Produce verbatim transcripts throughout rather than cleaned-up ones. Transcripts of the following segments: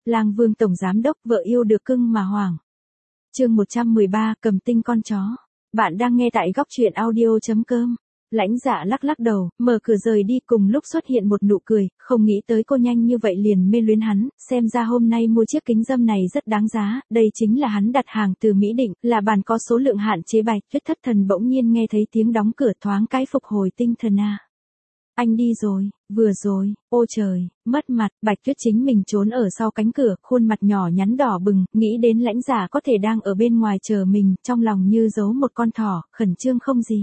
Lang Vương tổng giám đốc vợ yêu được cưng mà hoảng. Chương một trăm mười ba, cầm tinh con chó. Bạn đang nghe tại góc truyện audio chấm com. Lãnh Dạ lắc lắc đầu, mở cửa rời đi, cùng lúc xuất hiện một nụ cười, không nghĩ tới cô nhanh như vậy liền mê luyến hắn, xem ra hôm nay mua chiếc kính râm này rất đáng giá, đây chính là hắn đặt hàng từ Mỹ Định, là bàn có số lượng hạn chế. Bạch Tuyết thất thần bỗng nhiên nghe thấy tiếng đóng cửa, thoáng cái phục hồi tinh thần. À, anh đi rồi, vừa rồi, ô trời, mất mặt. Bạch Tuyết chính mình trốn ở sau cánh cửa, khuôn mặt nhỏ nhắn đỏ bừng, nghĩ đến Lãnh Dạ có thể đang ở bên ngoài chờ mình, trong lòng như giấu một con thỏ, khẩn trương không gì.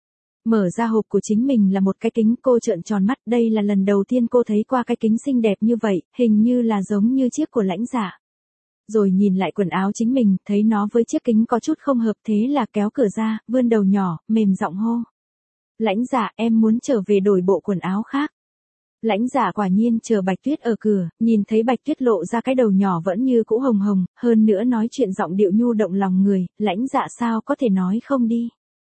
Mở ra hộp của chính mình là một cái kính, cô trợn tròn mắt, đây là lần đầu tiên cô thấy qua cái kính xinh đẹp như vậy, hình như là giống như chiếc của Lãnh Dạ. Rồi nhìn lại quần áo chính mình, thấy nó với chiếc kính có chút không hợp, thế là kéo cửa ra, vươn đầu nhỏ, mềm giọng hô. Lãnh Dạ, em muốn trở về đổi bộ quần áo khác. Lãnh Dạ quả nhiên chờ Bạch Tuyết ở cửa, nhìn thấy Bạch Tuyết lộ ra cái đầu nhỏ vẫn như cũ hồng hồng, hơn nữa nói chuyện giọng điệu nhu động lòng người, Lãnh Dạ sao có thể nói không đi.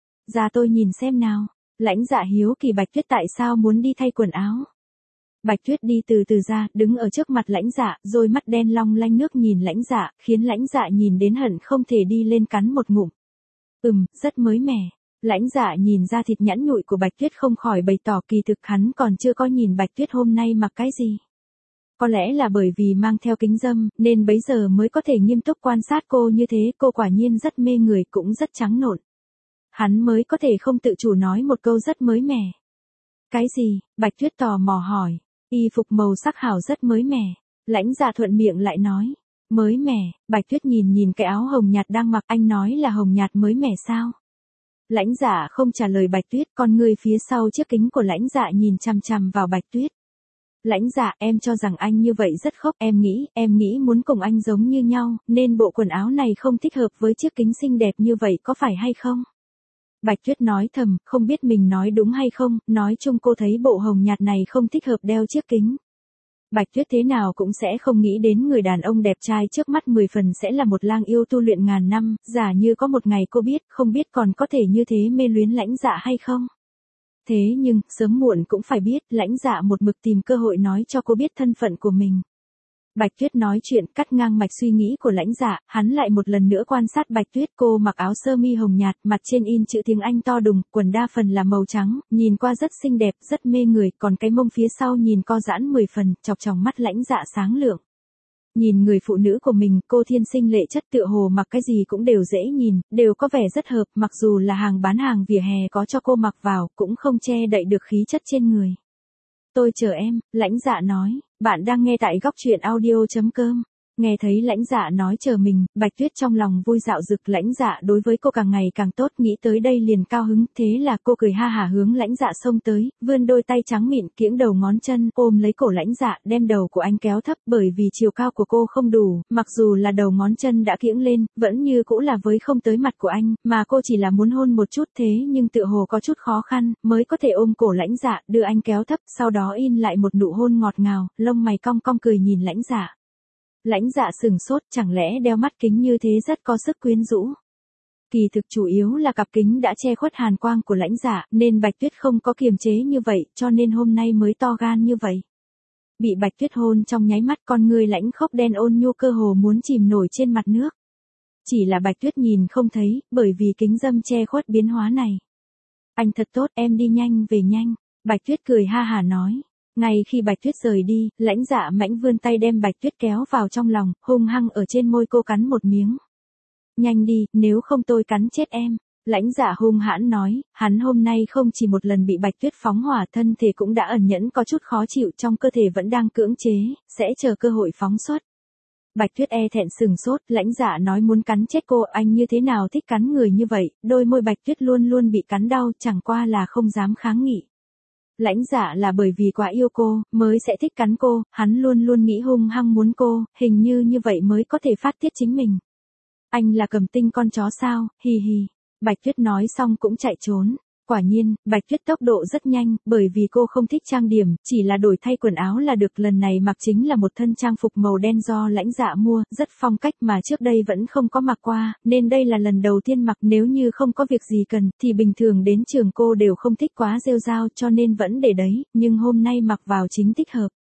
Ra tôi nhìn xem nào. Lãnh Dạ hiếu kỳ Bạch Tuyết tại sao muốn đi thay quần áo. Bạch Tuyết đi từ từ ra, đứng ở trước mặt Lãnh Dạ, rồi mắt đen long lanh nước nhìn Lãnh Dạ, khiến Lãnh Dạ nhìn đến hận không thể đi lên cắn một ngụm. Ừm, rất mới mẻ. Lãnh Dạ nhìn ra thịt nhẵn nhụi của Bạch Tuyết không khỏi bày tỏ kỳ thực hắn còn chưa có nhìn Bạch Tuyết hôm nay mặc cái gì. Có lẽ là bởi vì mang theo kính râm, nên bấy giờ mới có thể nghiêm túc quan sát cô như thế, cô quả nhiên rất mê người, cũng rất trắng nộn. Hắn mới có thể không tự chủ nói một câu rất mới mẻ. Cái gì? Bạch Tuyết tò mò hỏi. Y phục màu sắc hảo rất mới mẻ. Lãnh Dạ thuận miệng lại nói. Mới mẻ. Bạch Tuyết nhìn nhìn cái áo hồng nhạt đang mặc, anh nói là hồng nhạt mới mẻ sao? Lãnh Dạ không trả lời Bạch Tuyết, con người phía sau chiếc kính của Lãnh Dạ nhìn chằm chằm vào Bạch Tuyết. Lãnh Dạ, em cho rằng anh như vậy rất khốc, em nghĩ, em nghĩ muốn cùng anh giống như nhau, nên bộ quần áo này không thích hợp với chiếc kính xinh đẹp như vậy, có phải hay không? Bạch Tuyết nói thầm, không biết mình nói đúng hay không, nói chung cô thấy bộ hồng nhạt này không thích hợp đeo chiếc kính. Bạch Tuyết thế nào cũng sẽ không nghĩ đến người đàn ông đẹp trai trước mắt mười phần sẽ là một lang yêu tu luyện ngàn năm, giả như có một ngày cô biết, không biết còn có thể như thế mê luyến Lãnh Dạ hay không. Thế nhưng, sớm muộn cũng phải biết, Lãnh Dạ một mực tìm cơ hội nói cho cô biết thân phận của mình. Bạch Tuyết nói chuyện cắt ngang mạch suy nghĩ của Lãnh Dạ, hắn lại một lần nữa quan sát Bạch Tuyết, cô mặc áo sơ mi hồng nhạt, mặt trên in chữ tiếng Anh to đùng, quần đa phần là màu trắng, nhìn qua rất xinh đẹp, rất mê người, còn cái mông phía sau nhìn co giãn mười phần, chọc tròng mắt Lãnh Dạ sáng lượng. Nhìn người phụ nữ của mình, cô thiên sinh lệ chất, tựa hồ mặc cái gì cũng đều dễ nhìn, đều có vẻ rất hợp, mặc dù là hàng bán hàng vỉa hè có cho cô mặc vào, cũng không che đậy được khí chất trên người. Tôi chờ em, Lãnh Dạ nói. Bạn đang nghe tại góc truyện audio chấm com. Nghe thấy Lãnh Dạ nói chờ mình, Bạch Tuyết trong lòng vui dạo dực, Lãnh Dạ đối với cô càng ngày càng tốt, nghĩ tới đây liền cao hứng, thế là cô cười ha hả hướng Lãnh Dạ xông tới, vươn đôi tay trắng mịn kiễng đầu ngón chân, ôm lấy cổ Lãnh Dạ, đem đầu của anh kéo thấp, bởi vì chiều cao của cô không đủ, mặc dù là đầu ngón chân đã kiễng lên, vẫn như cũ là với không tới mặt của anh, mà cô chỉ là muốn hôn một chút, thế nhưng tựa hồ có chút khó khăn, mới có thể ôm cổ Lãnh Dạ, đưa anh kéo thấp, sau đó in lại một nụ hôn ngọt ngào, lông mày cong cong cười nhìn Lãnh Dạ. Lãnh Dạ sừng sốt, chẳng lẽ đeo mắt kính như thế rất có sức quyến rũ. Kỳ thực chủ yếu là cặp kính đã che khuất hàn quang của Lãnh Dạ, nên Bạch Tuyết không có kiềm chế như vậy, cho nên hôm nay mới to gan như vậy. Bị Bạch Tuyết hôn trong nháy mắt, con người lãnh khốc đen ôn nhu cơ hồ muốn chìm nổi trên mặt nước. Chỉ là Bạch Tuyết nhìn không thấy, bởi vì kính râm che khuất biến hóa này. Anh thật tốt, em đi nhanh về nhanh. Bạch Tuyết cười ha hả nói. Ngay khi Bạch Tuyết rời đi, Lãnh Dạ mãnh vươn tay đem Bạch Tuyết kéo vào trong lòng, hung hăng ở trên môi cô cắn một miếng. Nhanh đi, nếu không tôi cắn chết em. Lãnh Dạ hung hãn nói, hắn hôm nay không chỉ một lần bị Bạch Tuyết phóng hỏa, thân thể cũng đã ẩn nhẫn có chút khó chịu, trong cơ thể vẫn đang cưỡng chế, sẽ chờ cơ hội phóng xuất. Bạch Tuyết e thẹn sừng sốt, Lãnh Dạ nói muốn cắn chết cô, anh như thế nào thích cắn người như vậy, đôi môi Bạch Tuyết luôn luôn bị cắn đau, chẳng qua là không dám kháng nghị. Lãnh Dạ là bởi vì quá yêu cô, mới sẽ thích cắn cô, hắn luôn luôn nghĩ hung hăng muốn cô, hình như như vậy mới có thể phát tiết chính mình. Anh là cầm tinh con chó sao, hi hi. Bạch Tuyết nói xong cũng chạy trốn. Quả nhiên, Bạch Tuyết tốc độ rất nhanh, bởi vì cô không thích trang điểm, chỉ là đổi thay quần áo là được, lần này mặc chính là một thân trang phục màu đen do Lãnh Dạ mua, rất phong cách mà trước đây vẫn không có mặc qua, nên đây là lần đầu tiên mặc, nếu như không có việc gì cần, thì bình thường đến trường cô đều không thích quá rêu rao cho nên vẫn để đấy, nhưng hôm nay mặc vào chính thích hợp.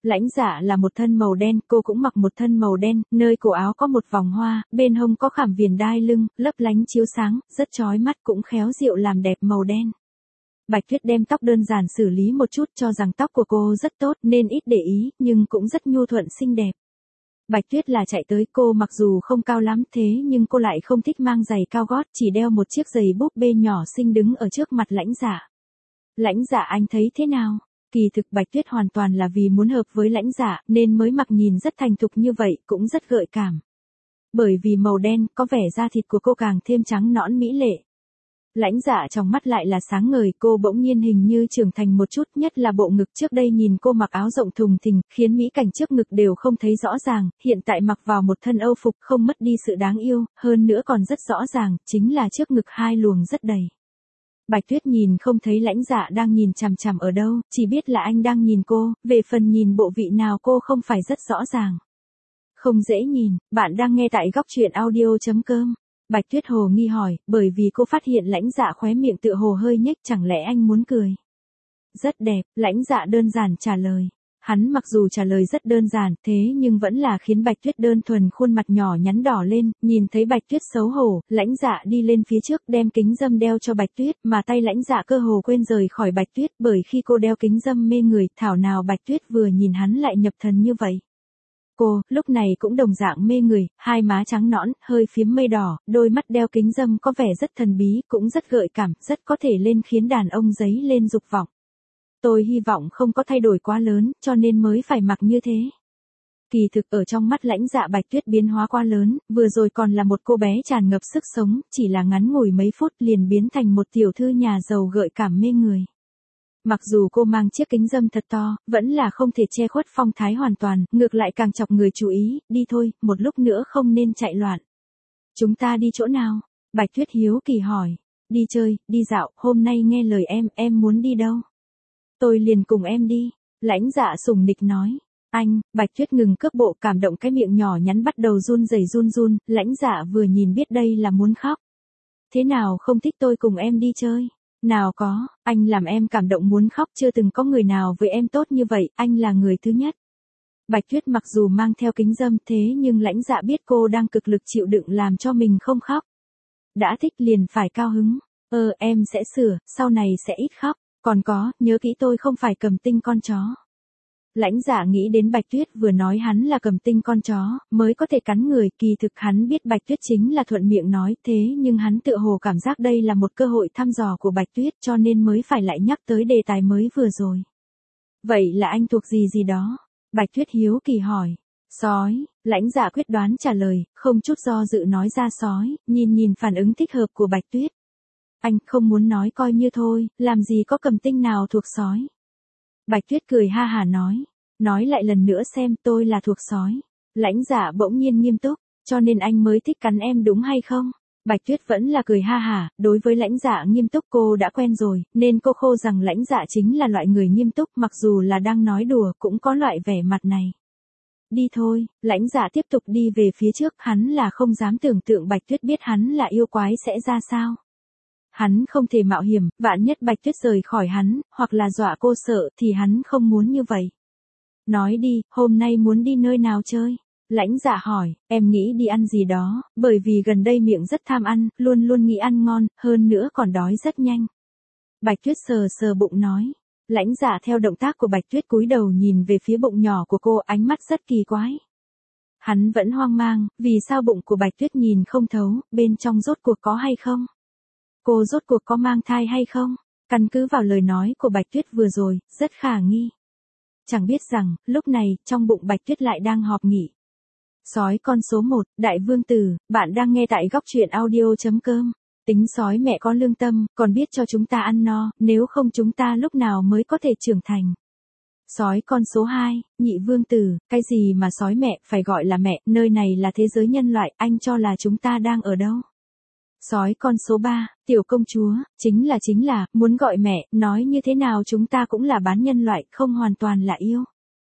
Lãnh Dạ là một thân màu đen, cô cũng mặc một thân màu đen, nơi cổ áo có một vòng hoa, bên hông có khảm viền đai lưng, lấp lánh chiếu sáng, rất chói mắt cũng khéo diệu làm đẹp màu đen. Bạch Tuyết đem tóc đơn giản xử lý một chút cho rằng tóc của cô rất tốt nên ít để ý, nhưng cũng rất nhu thuận xinh đẹp. Bạch Tuyết là chạy tới, cô mặc dù không cao lắm thế nhưng cô lại không thích mang giày cao gót, chỉ đeo một chiếc giày búp bê nhỏ xinh đứng ở trước mặt Lãnh Dạ. Lãnh Dạ anh thấy thế nào? Kỳ thực Bạch Tuyết hoàn toàn là vì muốn hợp với Lãnh Dạ nên mới mặc nhìn rất thành thục như vậy, cũng rất gợi cảm. Bởi vì màu đen, có vẻ da thịt của cô càng thêm trắng nõn mỹ lệ. Lãnh Dạ trong mắt lại là sáng ngời, cô bỗng nhiên hình như trưởng thành một chút, nhất là bộ ngực trước đây nhìn cô mặc áo rộng thùng thình, khiến mỹ cảnh trước ngực đều không thấy rõ ràng, hiện tại mặc vào một thân âu phục không mất đi sự đáng yêu, hơn nữa còn rất rõ ràng, chính là trước ngực hai luồng rất đầy. Bạch Tuyết nhìn không thấy Lãnh Dạ đang nhìn chằm chằm ở đâu, chỉ biết là anh đang nhìn cô, về phần nhìn bộ vị nào cô không phải rất rõ ràng. Không dễ nhìn, bạn đang nghe tại góc truyện audio chấm com. Bạch Tuyết hồ nghi hỏi, bởi vì cô phát hiện Lãnh Dạ khóe miệng tựa hồ hơi nhếch, chẳng lẽ anh muốn cười? Rất đẹp, Lãnh Dạ đơn giản trả lời. Hắn mặc dù trả lời rất đơn giản, thế nhưng vẫn là khiến Bạch Tuyết đơn thuần khuôn mặt nhỏ nhắn đỏ lên, nhìn thấy Bạch Tuyết xấu hổ, Lãnh Dạ đi lên phía trước đem kính râm đeo cho Bạch Tuyết, mà tay Lãnh Dạ cơ hồ quên rời khỏi Bạch Tuyết, bởi khi cô đeo kính râm mê người, thảo nào Bạch Tuyết vừa nhìn hắn lại nhập thần như vậy. Cô, lúc này cũng đồng dạng mê người, hai má trắng nõn, hơi phiếm mây đỏ, đôi mắt đeo kính râm có vẻ rất thần bí, cũng rất gợi cảm, rất có thể lên khiến đàn ông dấy lên dục vọng. Tôi hy vọng không có thay đổi quá lớn, cho nên mới phải mặc như thế. Kỳ thực ở trong mắt Lãnh Dạ Bạch Tuyết biến hóa quá lớn, vừa rồi còn là một cô bé tràn ngập sức sống, chỉ là ngắn ngủi mấy phút liền biến thành một tiểu thư nhà giàu gợi cảm mê người. Mặc dù cô mang chiếc kính râm thật to, vẫn là không thể che khuất phong thái hoàn toàn, ngược lại càng chọc người chú ý, đi thôi, một lúc nữa không nên chạy loạn. Chúng ta đi chỗ nào? Bạch Tuyết hiếu kỳ hỏi. Đi chơi, đi dạo, hôm nay nghe lời em, em muốn đi đâu? Tôi liền cùng em đi. Lãnh Dạ sủng nịch nói. Anh, Bạch Tuyết ngừng cước bộ, cảm động cái miệng nhỏ nhắn bắt đầu run rẩy run run, Lãnh Dạ vừa nhìn biết đây là muốn khóc. Thế nào không thích tôi cùng em đi chơi? Nào có, anh làm em cảm động muốn khóc, chưa từng có người nào với em tốt như vậy, anh là người thứ nhất. Bạch Tuyết mặc dù mang theo kính râm thế nhưng Lãnh Dạ biết cô đang cực lực chịu đựng làm cho mình không khóc. Đã thích liền phải cao hứng. Ờ em sẽ sửa, sau này sẽ ít khóc. Còn có, nhớ kỹ tôi không phải cầm tinh con chó. Lãnh Dạ nghĩ đến Bạch Tuyết vừa nói hắn là cầm tinh con chó, mới có thể cắn người, kỳ thực hắn biết Bạch Tuyết chính là thuận miệng nói thế nhưng hắn tựa hồ cảm giác đây là một cơ hội thăm dò của Bạch Tuyết cho nên mới phải lại nhắc tới đề tài mới vừa rồi. Vậy là anh thuộc gì gì đó? Bạch Tuyết hiếu kỳ hỏi. Sói, Lãnh Dạ quyết đoán trả lời, không chút do dự nói ra sói, nhìn nhìn phản ứng thích hợp của Bạch Tuyết. Anh không muốn nói coi như thôi, làm gì có cầm tinh nào thuộc sói. Bạch Tuyết cười ha hà nói. Nói lại lần nữa xem tôi là thuộc sói. Lãnh Dạ bỗng nhiên nghiêm túc, cho nên anh mới thích cắn em đúng hay không? Bạch Tuyết vẫn là cười ha hà, đối với Lãnh Dạ nghiêm túc cô đã quen rồi, nên cô khô rằng Lãnh Dạ chính là loại người nghiêm túc, mặc dù là đang nói đùa cũng có loại vẻ mặt này. Đi thôi, Lãnh Dạ tiếp tục đi về phía trước, hắn là không dám tưởng tượng Bạch Tuyết biết hắn là yêu quái sẽ ra sao. Hắn không thể mạo hiểm, vạn nhất Bạch Tuyết rời khỏi hắn, hoặc là dọa cô sợ thì hắn không muốn như vậy. Nói đi, hôm nay muốn đi nơi nào chơi? Lãnh Dạ hỏi, em nghĩ đi ăn gì đó, bởi vì gần đây miệng rất tham ăn, luôn luôn nghĩ ăn ngon, hơn nữa còn đói rất nhanh. Bạch Tuyết sờ sờ bụng nói. Lãnh Dạ theo động tác của Bạch Tuyết cúi đầu nhìn về phía bụng nhỏ của cô, ánh mắt rất kỳ quái. Hắn vẫn hoang mang, vì sao bụng của Bạch Tuyết nhìn không thấu, bên trong rốt cuộc có hay không? Cô rốt cuộc có mang thai hay không? Căn cứ vào lời nói của Bạch Tuyết vừa rồi, rất khả nghi. Chẳng biết rằng, lúc này, trong bụng Bạch Tuyết lại đang họp nghỉ. Sói con số một, Đại Vương Tử, bạn đang nghe tại góc truyện audio chấm com. Tính sói mẹ có lương tâm, còn biết cho chúng ta ăn no, nếu không chúng ta lúc nào mới có thể trưởng thành. Sói con số hai, Nhị Vương Tử, cái gì mà sói mẹ, phải gọi là mẹ, nơi này là thế giới nhân loại, anh cho là chúng ta đang ở đâu? Sói con số ba, Tiểu Công Chúa, chính là chính là, muốn gọi mẹ, nói như thế nào chúng ta cũng là bán nhân loại, không hoàn toàn là yêu.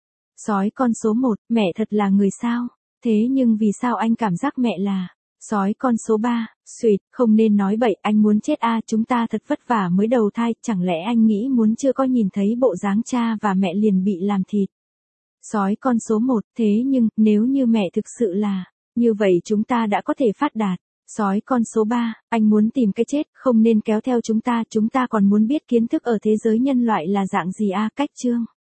Sói con số một, mẹ thật là người sao? Thế nhưng vì sao anh cảm giác mẹ là... Sói con số ba, Suyệt, không nên nói bậy, anh muốn chết a, chúng ta thật vất vả mới đầu thai, chẳng lẽ anh nghĩ muốn chưa có nhìn thấy bộ dáng cha và mẹ liền bị làm thịt. Sói con số một, thế nhưng, nếu như mẹ thực sự là, như vậy chúng ta đã có thể phát đạt. Sói con số ba, anh muốn tìm cái chết, không nên kéo theo chúng ta, chúng ta còn muốn biết kiến thức ở thế giới nhân loại là dạng gì a. Cách chương